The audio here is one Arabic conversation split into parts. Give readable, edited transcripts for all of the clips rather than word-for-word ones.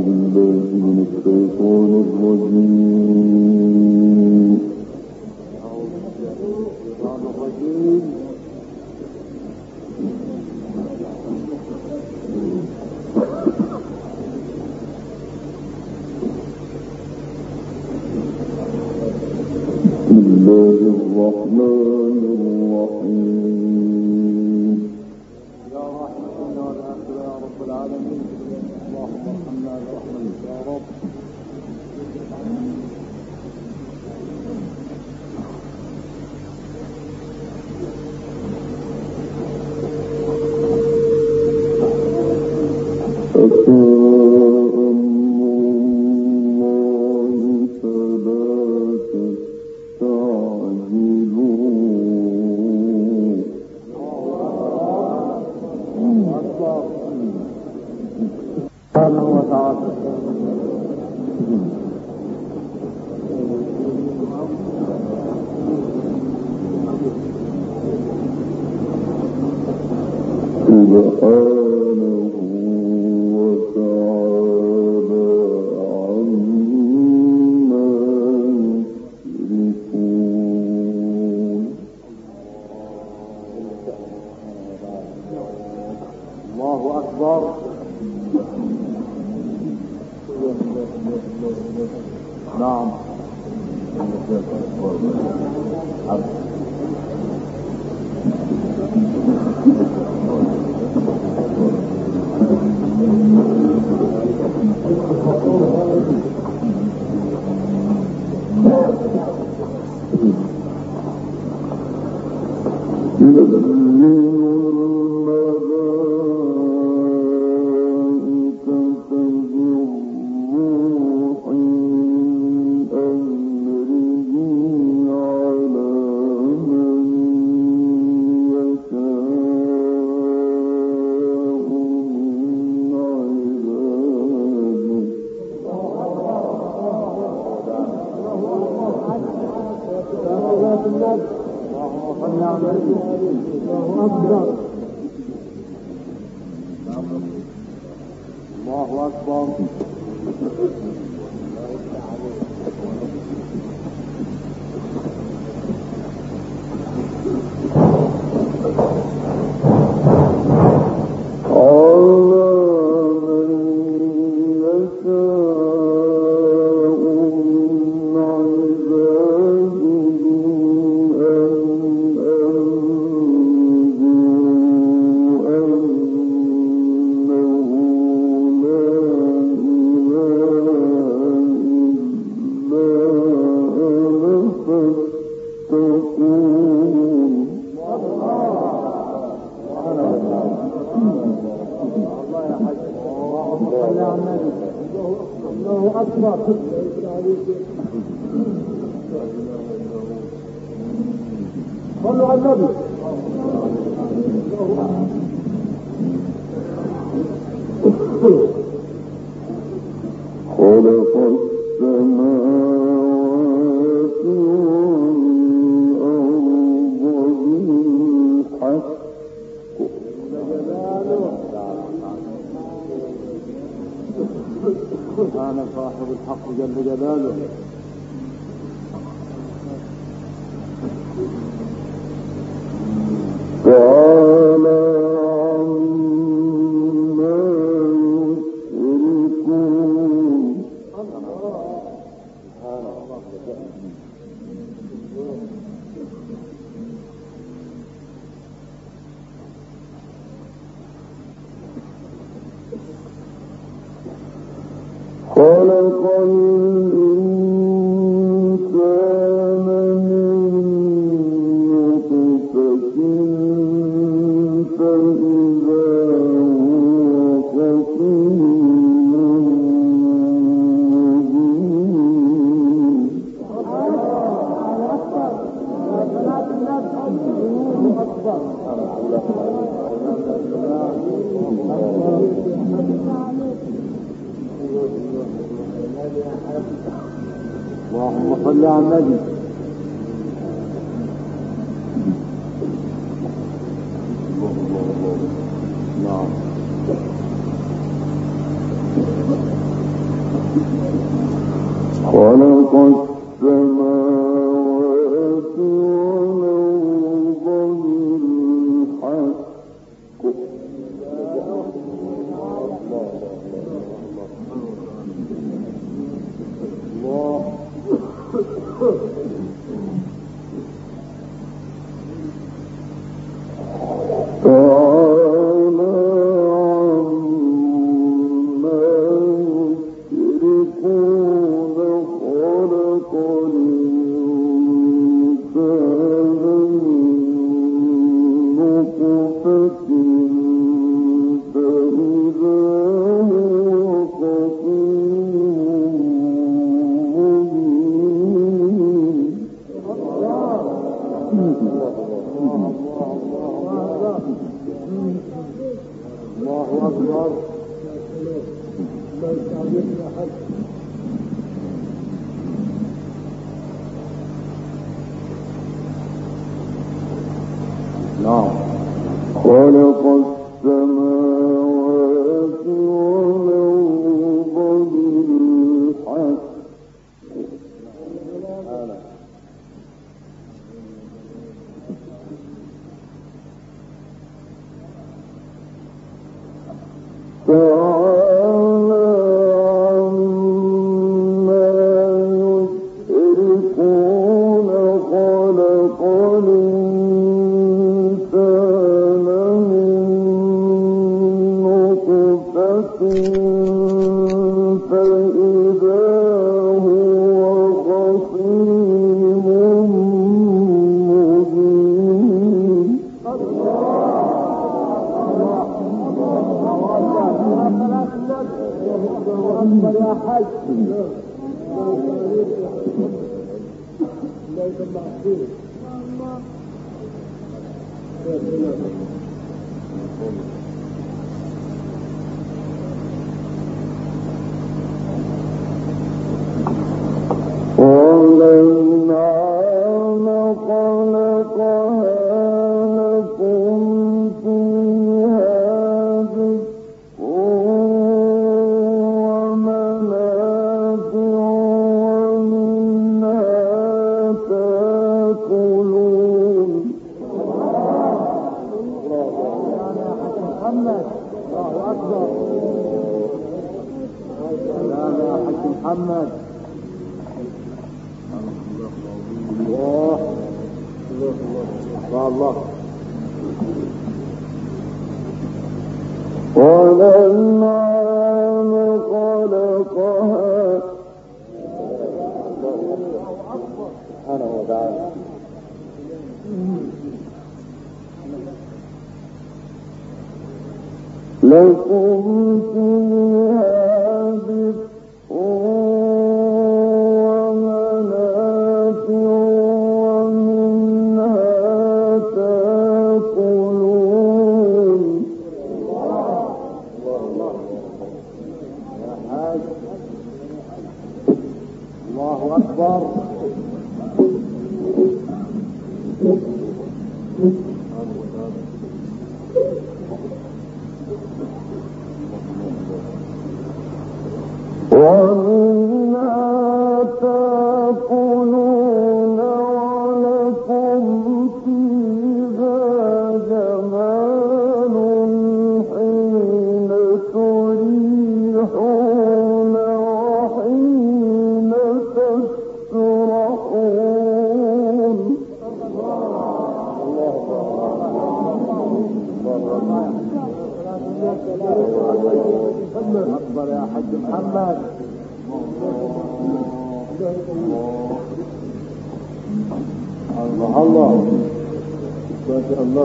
اللهم صل على النبي. نعم خلق السماوات والأرض بالحق خلق السماوات والأرض بالحق تعالى عما يشركون خلق الإنسان من نطفة فإذا هو خصيم مبين يا حاج والأنعام خلقها لكم فيها دفء ومنافع ومنها تأكلون محمد الله أكبر سلام يا حاج محمد الله الله والأنعام خلقها سبحانه وتعالى لكم فيها دفء ومنافع ومنها تأكلون الله أكبر ومنها تأكلون ولكم فيها جمال حين تريحون وحين تسرحون أكبر يا حاج محمد الله الله ما شاء الله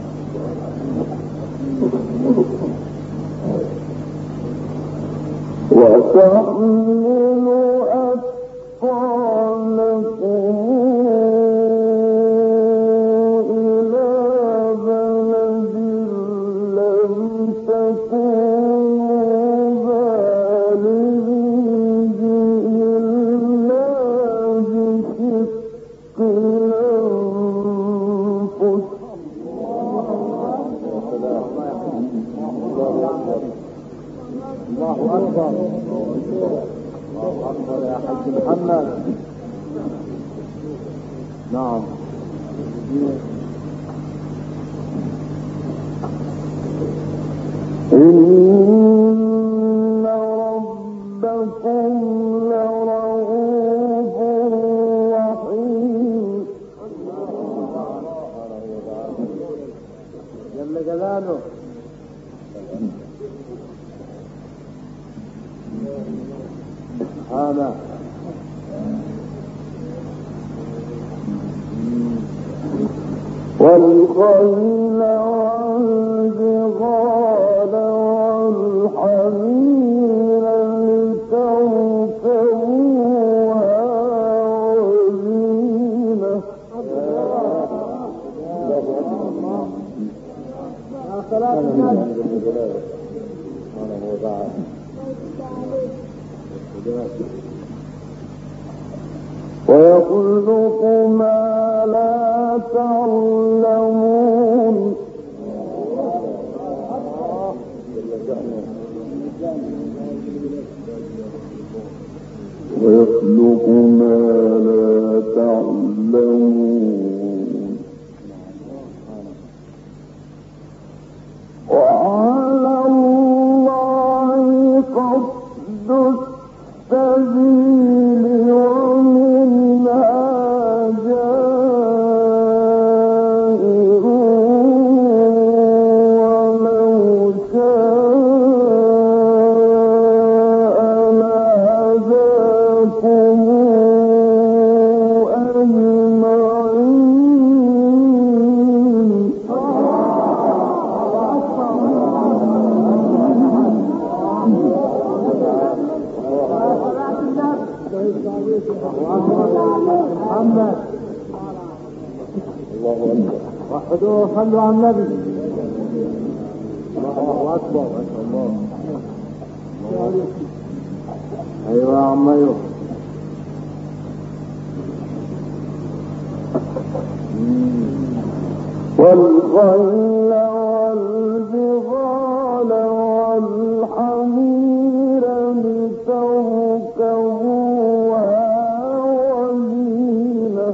وتحمل أثقالكم إلى بلد لم تكونوا بالغيه إلا بشق الأنفس الله أكبر أكبر يا حاج محمد. نعم. إن ربكم لرؤوف رحيم. جل جلاله. سبحانه. والخيل والبغال والحمير لتركبوها وزينة. ويخلق ما لا تعلمون. ويخلق ما لا تعلمون. وعلى الله قصد السبيل ومنها جائر ولو شاء لهداكم أجمعين. محمد. الله أكبر. وحدوا وصلوا على النبي. الله أكبر. ما شاء الله. أيوة يا عم أيوة. والخيل والبغال والحمير لتركبوها وزينة.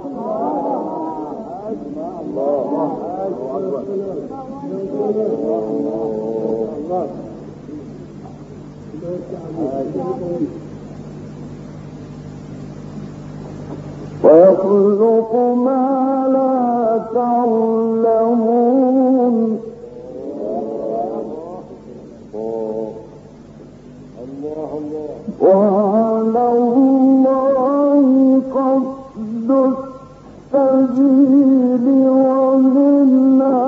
ويخلق ما لا تعلمون. وعلى الله قصد السبيل ومنها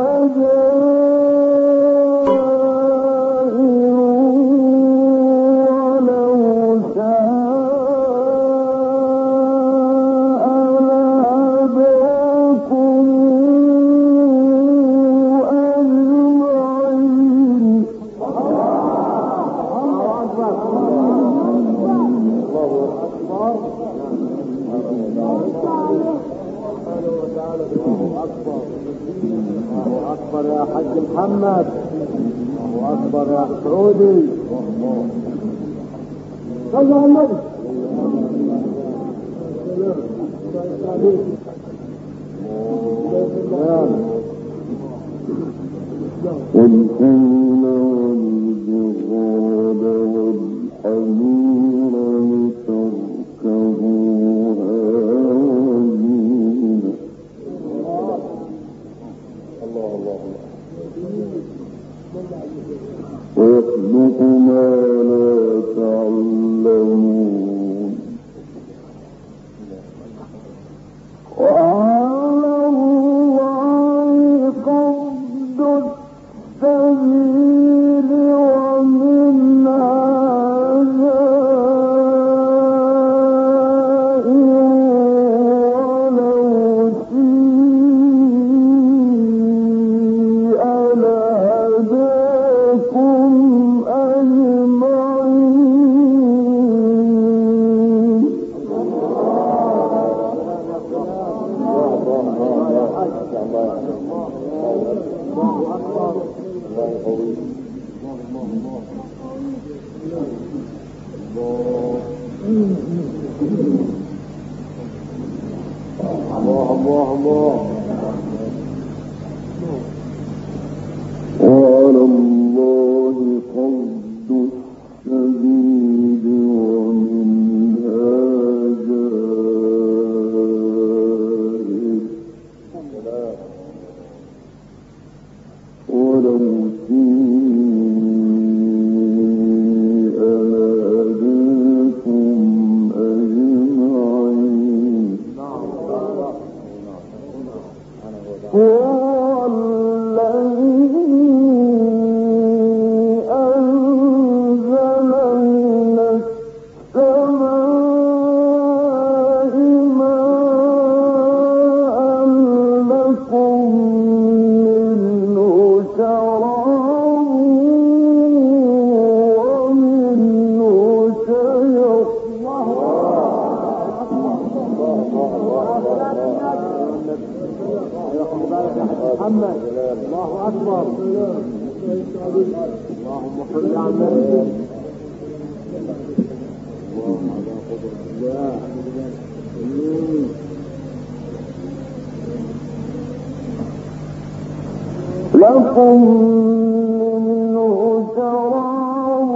جائر ولو شاء لهداكم أجمعين. الله أكبر يا حاج محمد. الله أكبر يا سعودي. صلى على النبي. والخيل والبغال والحمير لتركبوها وزينة. ويخلق ما لا تعلمون. وعلى الله قصد السبيل ومنها جائر ولو شيء لهداكم أجمعين. الله الله الله. وعلى الله قصد السبيل ومنها جائر ولو شيء لهداكم أجمعين. هو الذي أنزل من السماء ماء لكم منه شراب ومنه شجر محمد. الله أكبر. اللهم صل على النبي. اللهم على قدرة الله. لكم منه شراب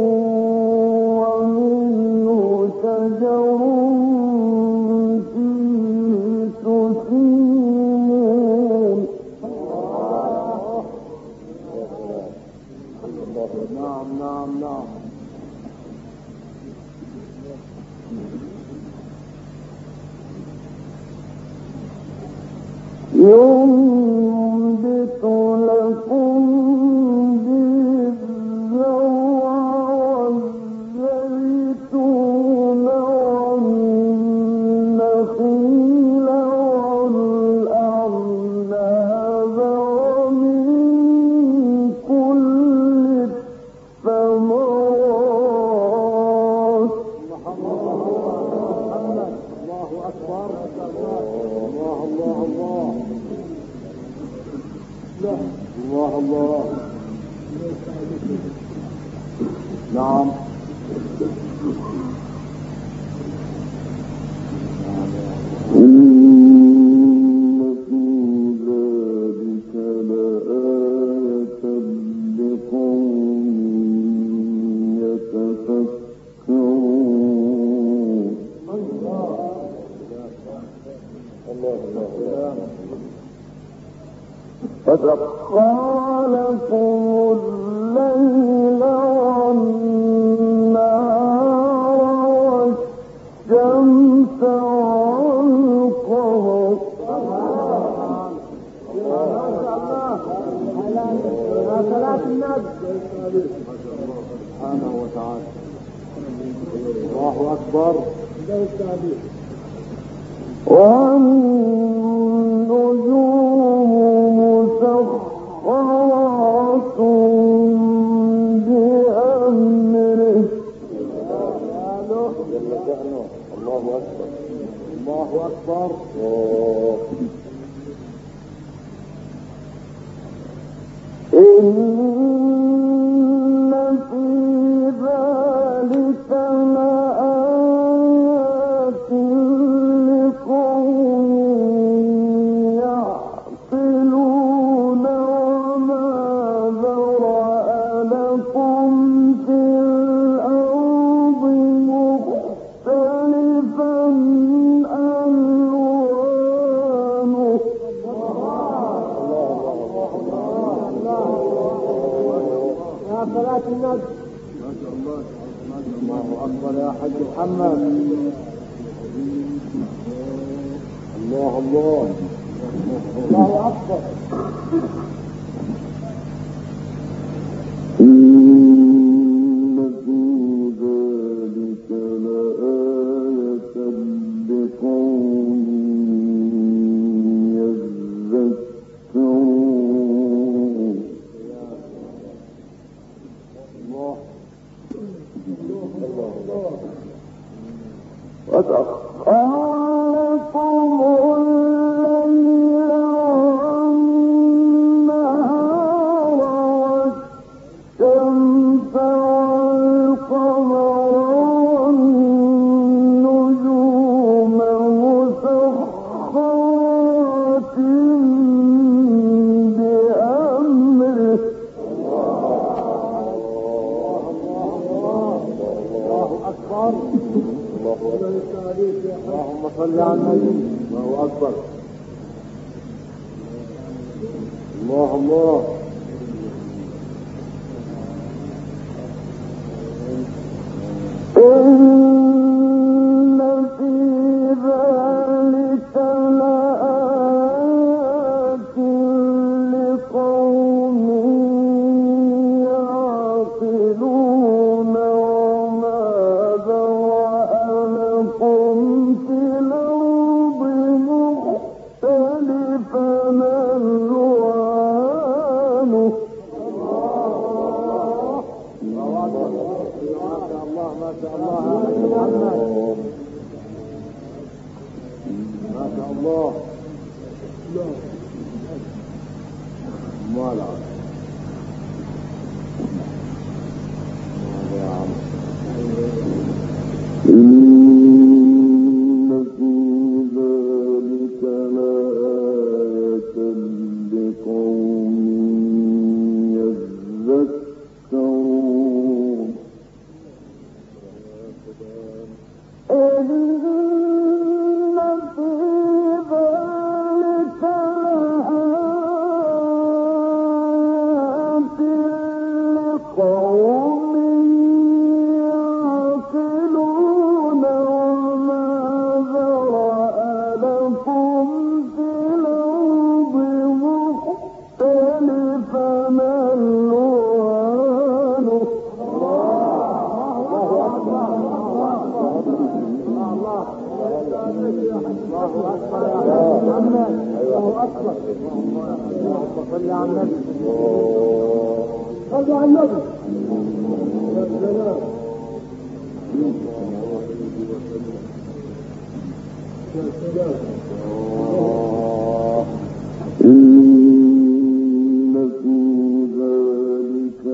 ومنه شجر فيه تسيمون. نعم نعم نعم. ينبت لكم به الزرع والزيتون والنخيل والأعناب ومن كل الثمرات. الله أكبر. الله الله الله. الله الله. نعم. إن في ذلك لآية لقوم يتفكرون. فسخر لكم الليل والنهار والشمس والقمر. سبحانه وتعالى. الله أكبر. والنجوم مسخرات بأمره. الله أكبر. الله أكبر. إن في ذلك لآيات لقوم يعقلون. وما ذرأ لكم في الأرض مختلفا ألوانه. صلاة النبي. ما شاء الله. الله أكبر يا حاج محمد. الله الله. الله أكبر. إن في ذلك لآية لقوم يذكرون. وسخر لكم الليل والنهار صل على النبي. الله أكبر. الله الله. إن في ذلك لآيات لقوم يعقلون وما ذرأ لكم في الأرض مختلفا ألوانه. ما شاء الله ما شاء الله. ما لا إن في ذلك لآية لقوم يذكرون. إن في ذلك لآيات لقوم يعقلون وما ذرأ لكم في الأرض مختلفا ألوانه. الله أكبر. صل على النبي. صل على النبي. إن في ذلك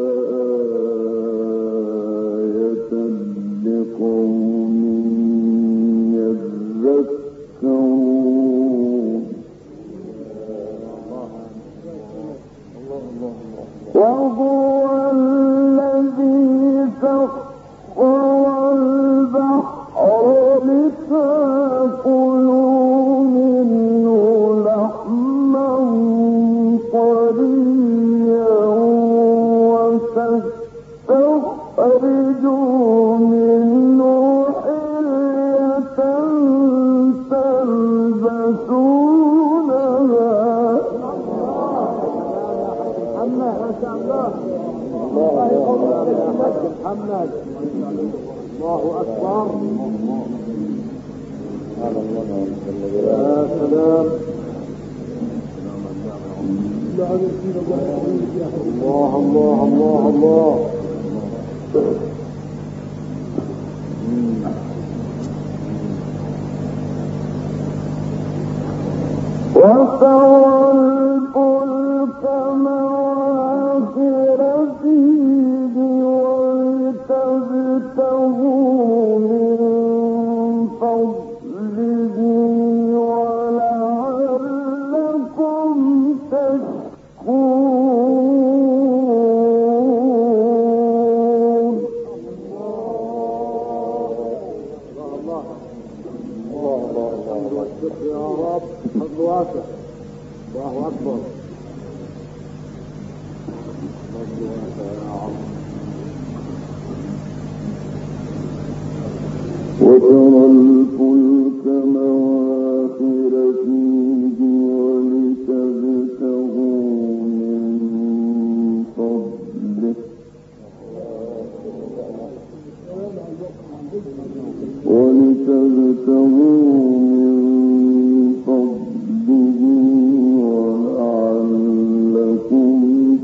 لآية لقوم يذكرون. وهو الذي سخر البحر لتأكلوا منه لحما طريا وتستخرجوا منه حلية تلبسونها. ما شاء الله. الله محمد. الله أكبر. يا سلام. الله الله الله الله. وترى الفلك مواخر فيه ولتبتغوا من فضله ولعلكم تشكرون. الله يا رب. فضل واسع. الله أكبر. فضل واسع يا رب. وترى الفلك مواخر فيه ولتبتغوا من فضله ولعلكم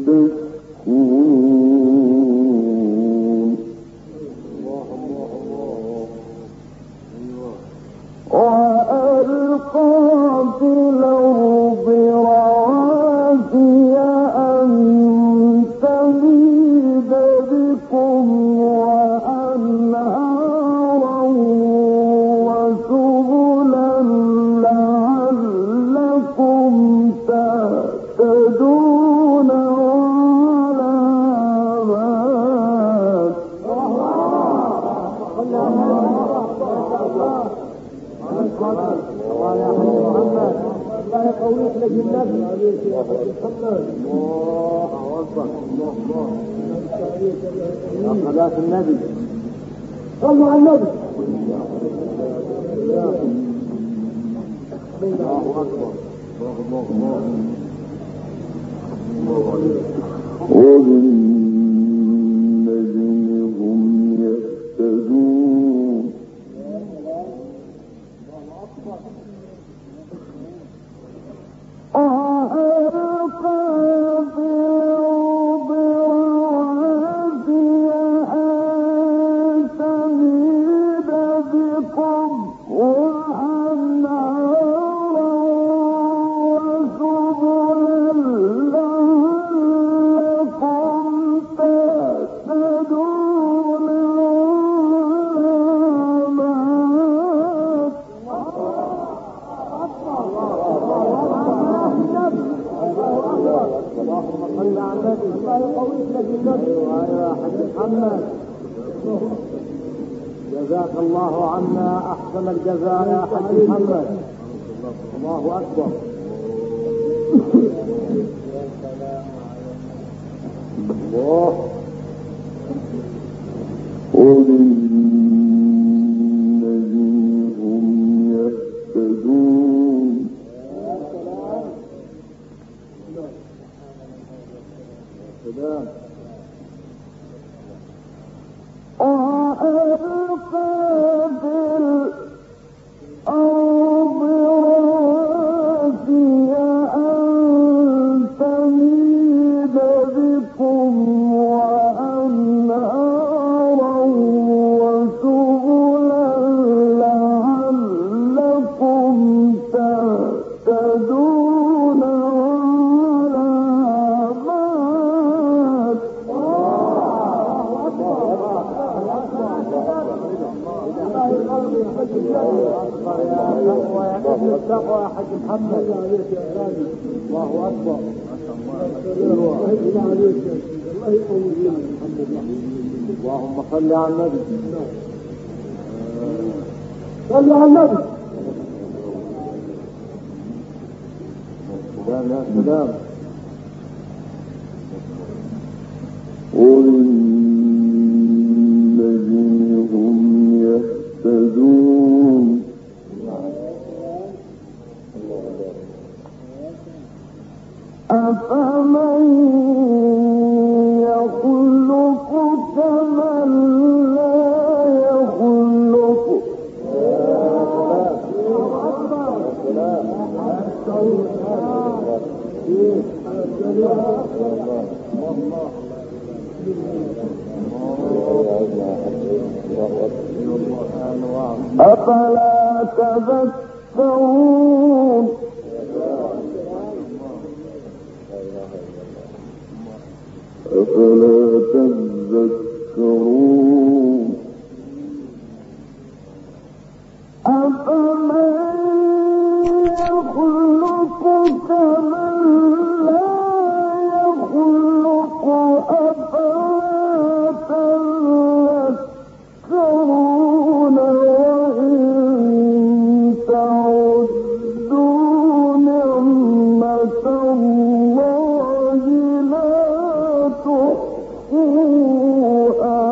تشكرون. وألقى في الأرض رواسي أن تميد بكم وأنهارا وسبلا لعلكم تهتدون وعلامات. يقويك لجنتك يا محمد. الله أكبر. الله يا صلاة النبي. صلوا على النبي. الله أكبر. وبالنجم هم يهتدون جزاك الله عنا أحسن الجزاء يا حاج محمد. الله أكبر. الله. وبالنجم هم يهتدون سلام. التقوى يا حاج محمد. الله أكبر. اللهم صل على النبي. صل على النبي. سلام يا سلام. وبالنجم هم يهتدون أفمن يخلق كمن لا يخلق. أفلا تذكرون أفلا تذكرون أفمن يخلق كمن لا يخلق أفلا تذكرون وإن تعدوا نعمة الله لا تحصوها.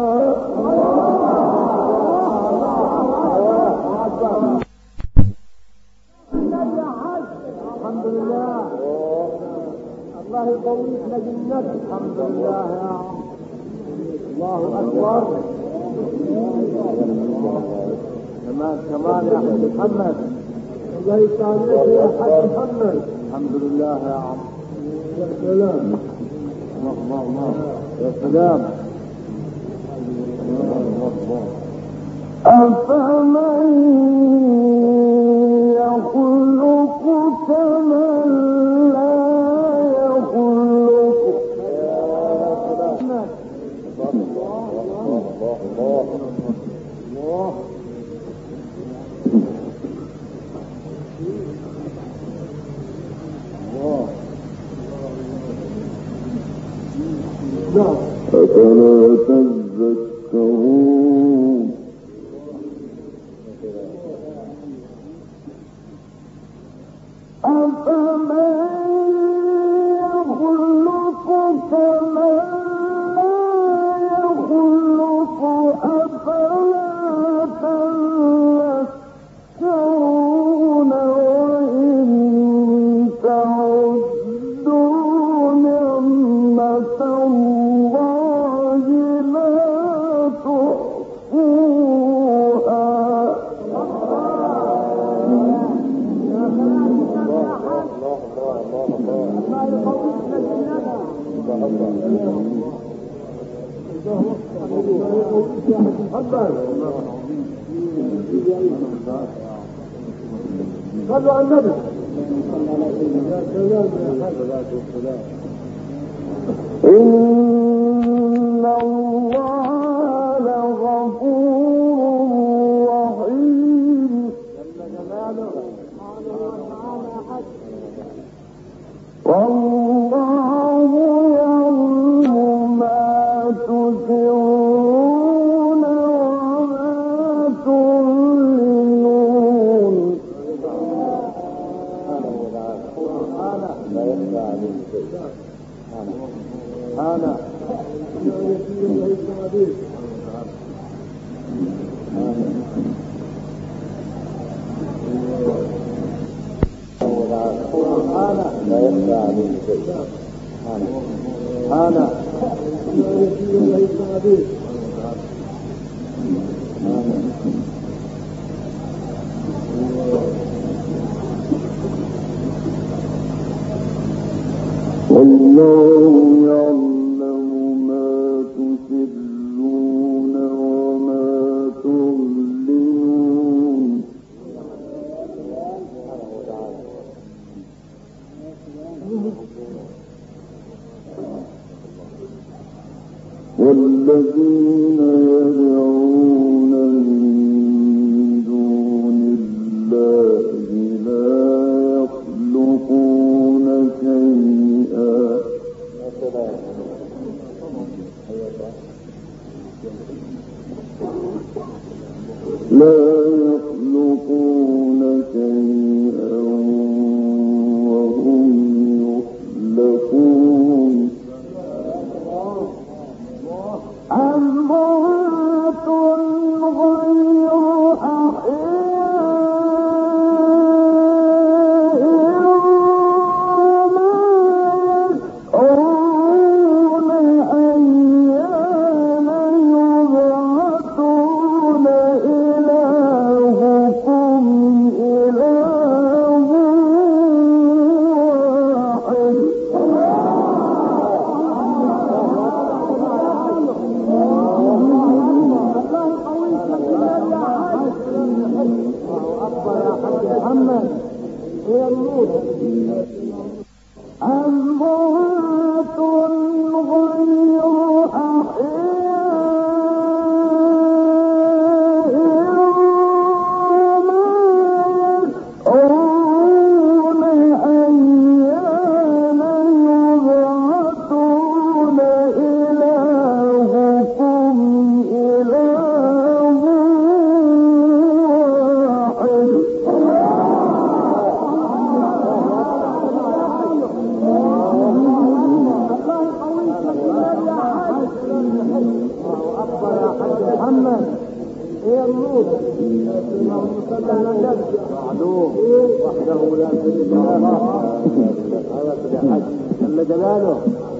الحمد لله. الله يقويك لجنتك. الحمد لله يا عم. الله أكبر. كمان يا حاج محمد. الله يسعدك يا حاج محمد. الحمد لله يا عم. يا سلام. الله يا سلام. أفمن يخلق كمن لا يخلق. أفلا تذكرون أفمن صلوا على النبي. إن الله لغفور رحيم. والله يعلم ما تسرون وما تعلنون. لا يخفى عليه شيء. أنا لا يخفى عليه شيء. أنا والله يعلم ما تسرون وما تعلنون. والذين يدعون من دون الله لا يخلقون شيئا وهم يخلقون. أموات غير أحياء وما يشعرون أيان يبعثون. إلهكم إله واحد. محمد هي النور. أموات غير أحياء وما يشعرون أيان يبعثون. إلهكم إله واحد. محمد هي النور. معلوم وحده لا شريك له. جل جلاله.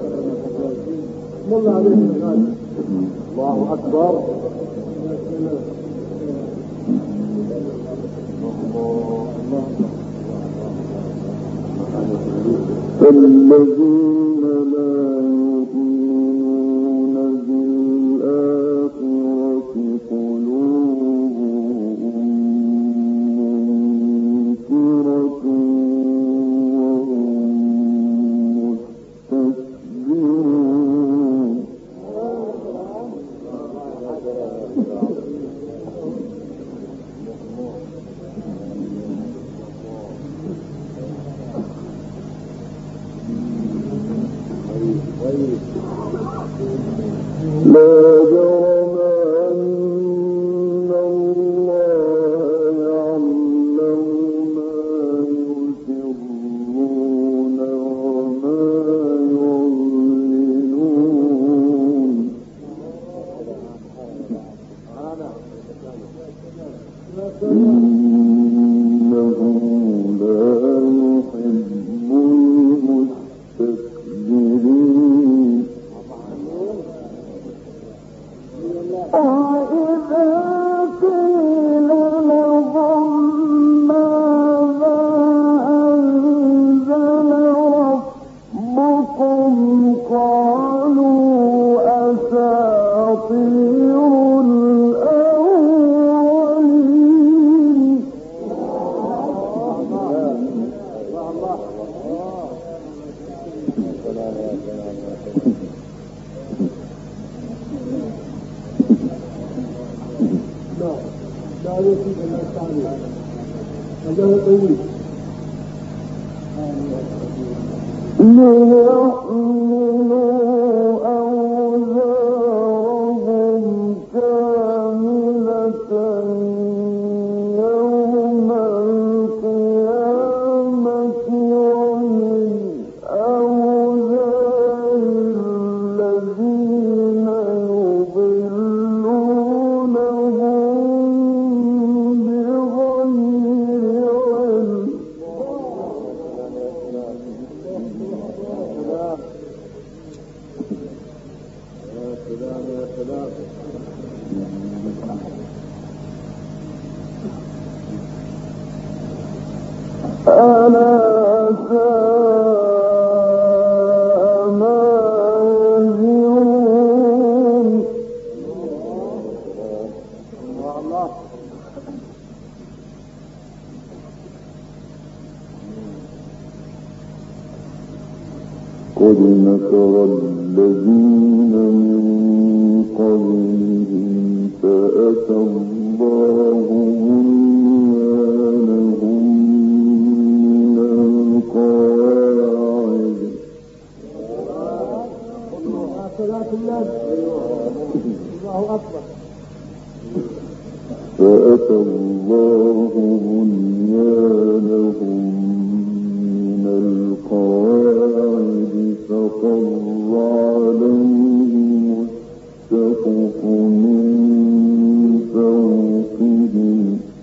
الله عليه. الله أكبر. الذين لا يؤمنون بالآخرة قلوبهم منكرة وهم مستكبرون. لا جرم أن الله يعلم ما يسرون وما يعلنون. إنه لا يحب المستكبرين. لا يوجد إلا الثاني هذا طويل قد مكر الذين من قبلهم فأتى الله بنيانهم من القواعد فأتى الله بنيانهم من القواعد فخر عليهم السقف من فوقهم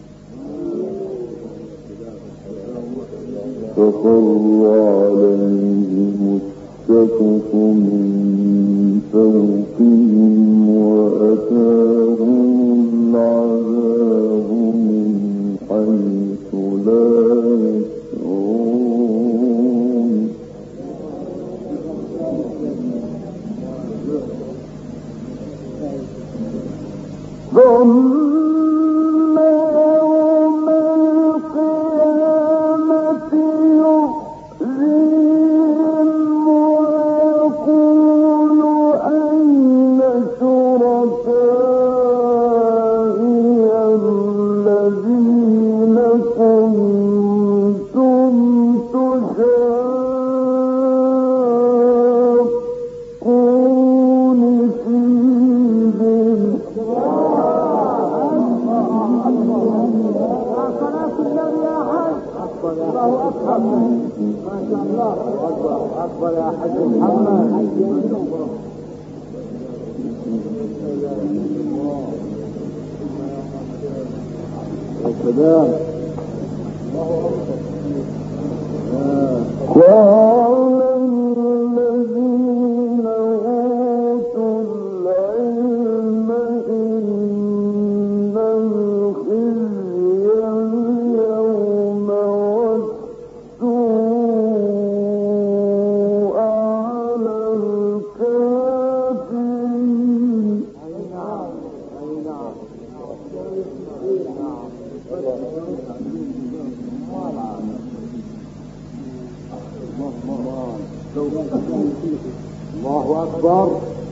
وأتاهم العذاب من حيث لا يشعرون ثم يوم القيامة يخزيهم ويقول أين شركائي الذين كنتم تشاقون فيهم أكبر يا حج محمد السلام قال الذين أوتوا العلم إن الخزي اليوم والسوء على الكافرين الله أكبر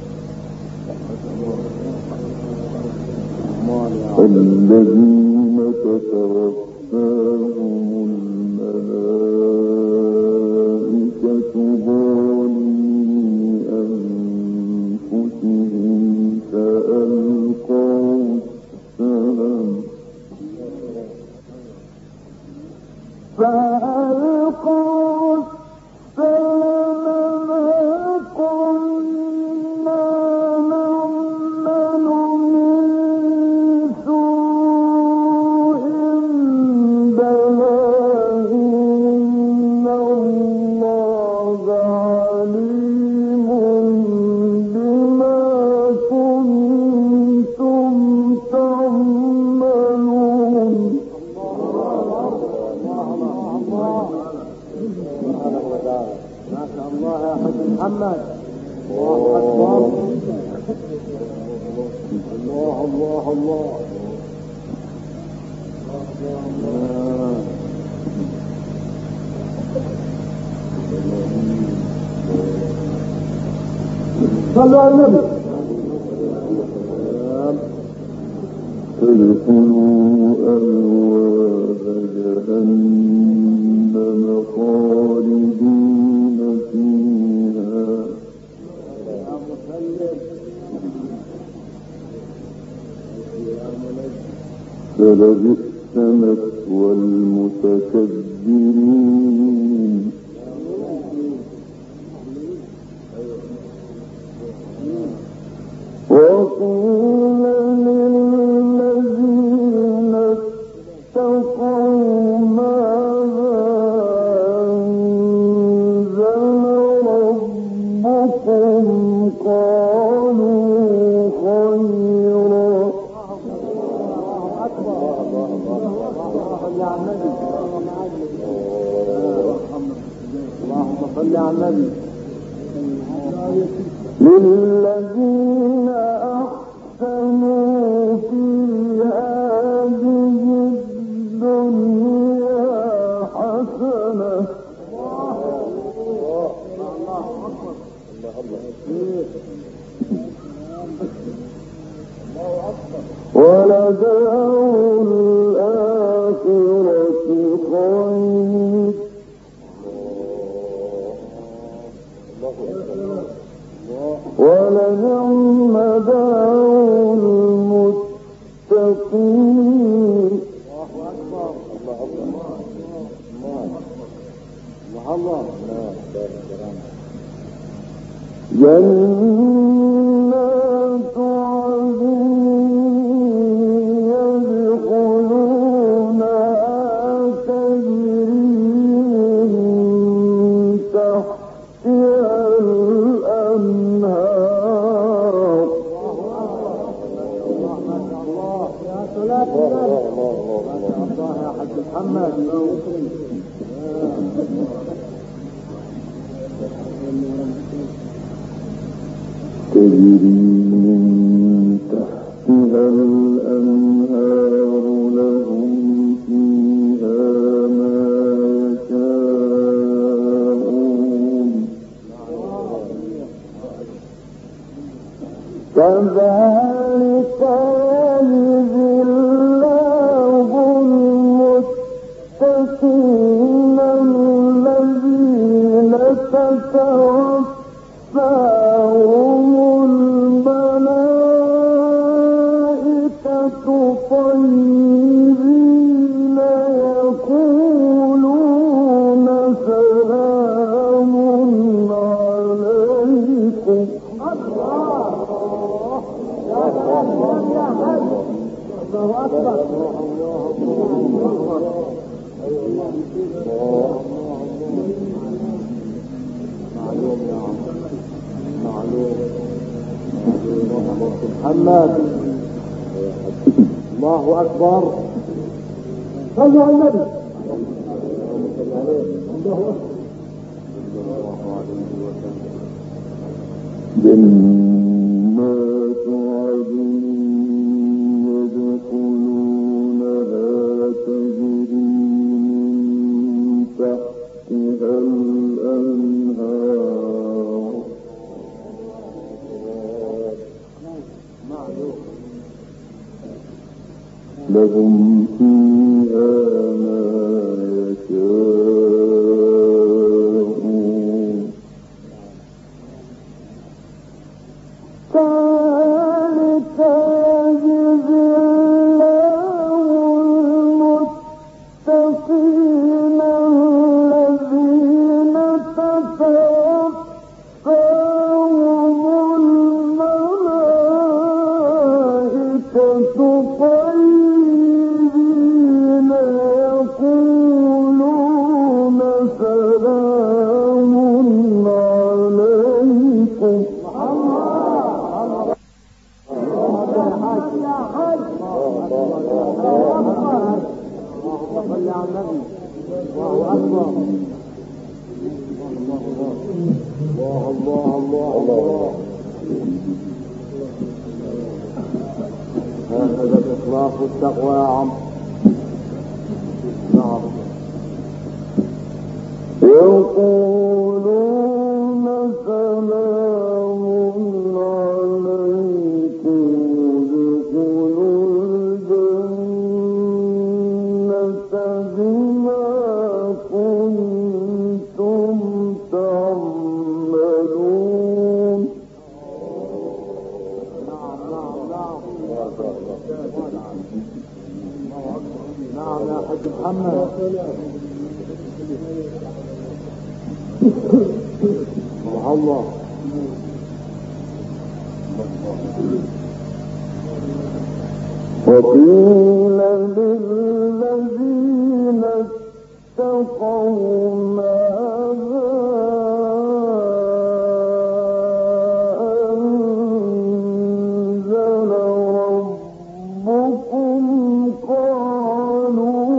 الذين تتوفاهم الملائكة ظالمي أنفسهم فألقوا السلام محمد الله أكبر الله الله صلوا على النبي. ادخلوا أبواب جهنم خالدين فيها فلبئس مثوى المتكبرين. وقيل للذين اتقوا ماذا أنزل ربكم قالوا خيرا. اللهم صل على النبي. للذين أحسنوا في هذه الدنيا حسنة ولدار الآخرة خير ولنعم دار المتقين. جنات عدن يدخلونها تجري من تحتها الأنهار. يا حاج محمد. تجري من تحتها الأنهار لهم فيها ما يشاءون كذلك يجزي الله المتقين الذين تتوفاهم الملائكة طيبين يقولون سلام عليكم. محمد. الله أكبر. صلوا على النبي. جنات عدن يدخلونها تجري من تحتها الأنهار لهم فيها ما يشاءون كذلك يجزي الله المتقين الذين تتوفاهم الملائكة طيبين يقولون سلام عليكم. صل على النبي. الله أكبر. الله الله الله. هذا الإخلاص والتقوى يا عم. نعم. يقولون محمد الله وقيل للذين اتقوا ماذا أنزل ربكم قالوا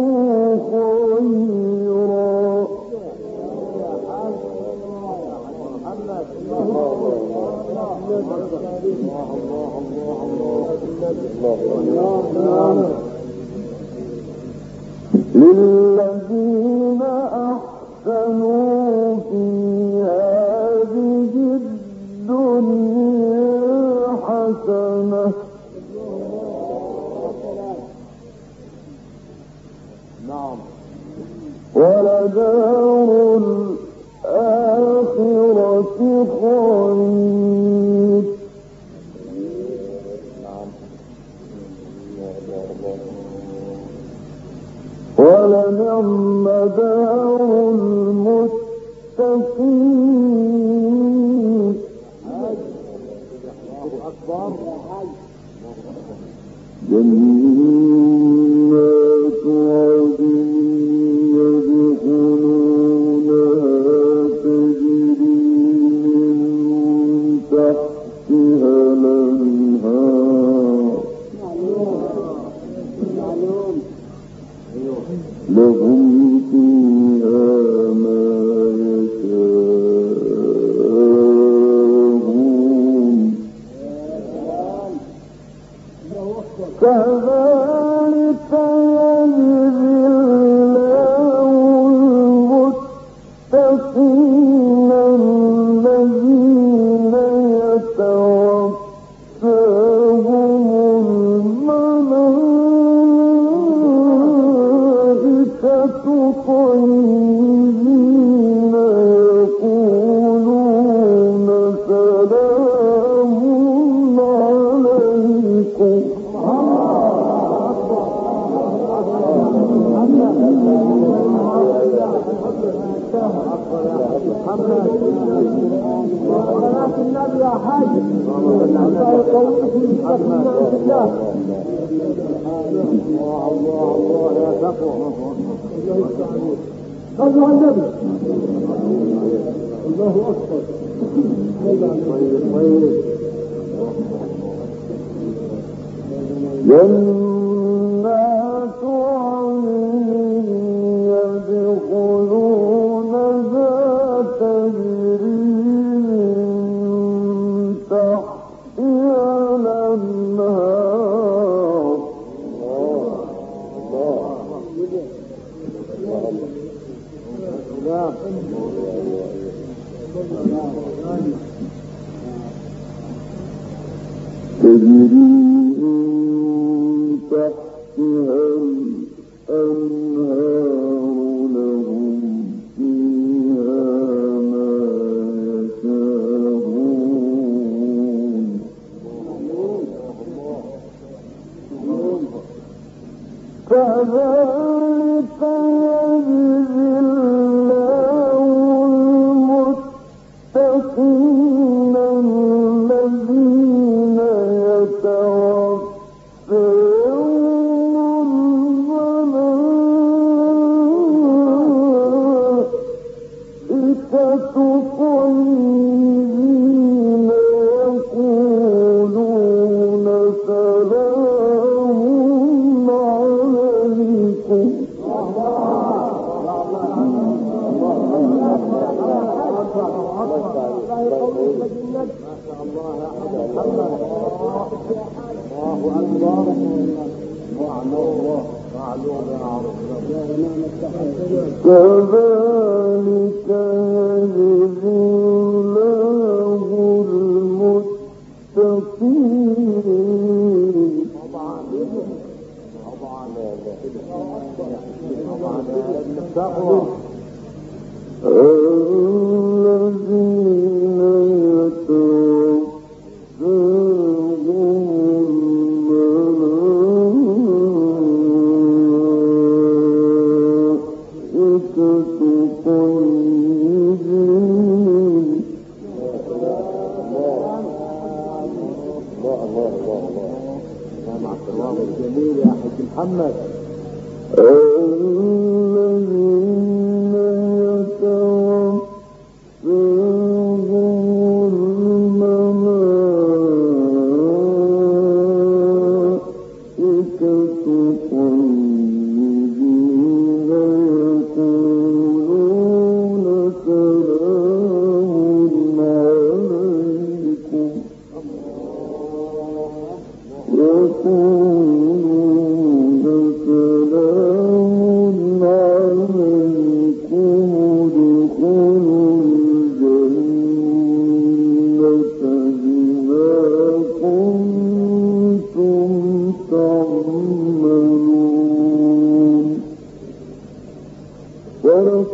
للذين أحسنوا في هذه الدنيا حسنة نعم ولدار الآخرة خير ولنعم دار المتقين جنات عدن يدخلونها تجري من تحتها الأنهار لهم فيها ما يشاءون كذلك يجزي الله المتقين الذين يتوفاهم الملائكة طيبين يقولون سلام عليكم صلاة النبي يا حاج الله يقويك ويستقيم عند الله الله يا تقوى صلوا على النبي الله أكبر جنات عدن يدخلونها تجري من تحتها الأنهار تجري من تحتها الأنهار لهم فيها ما يشاءون كذلك يجزي الله المتقين الذين يتوفاهم الملائكة طيبين يقولون سلام عليكم كذلك يجزي الله المتقين الذين يتوفاهم الله الله الله الله. مع الصواب الجميل يا حاج محمد. الذين يتوفاهم الملائكة طيبين يقولون سلام عليكم ادخلوا الجنة بما كنتم تعملون. صدق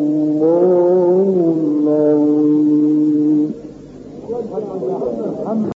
الله العظيم.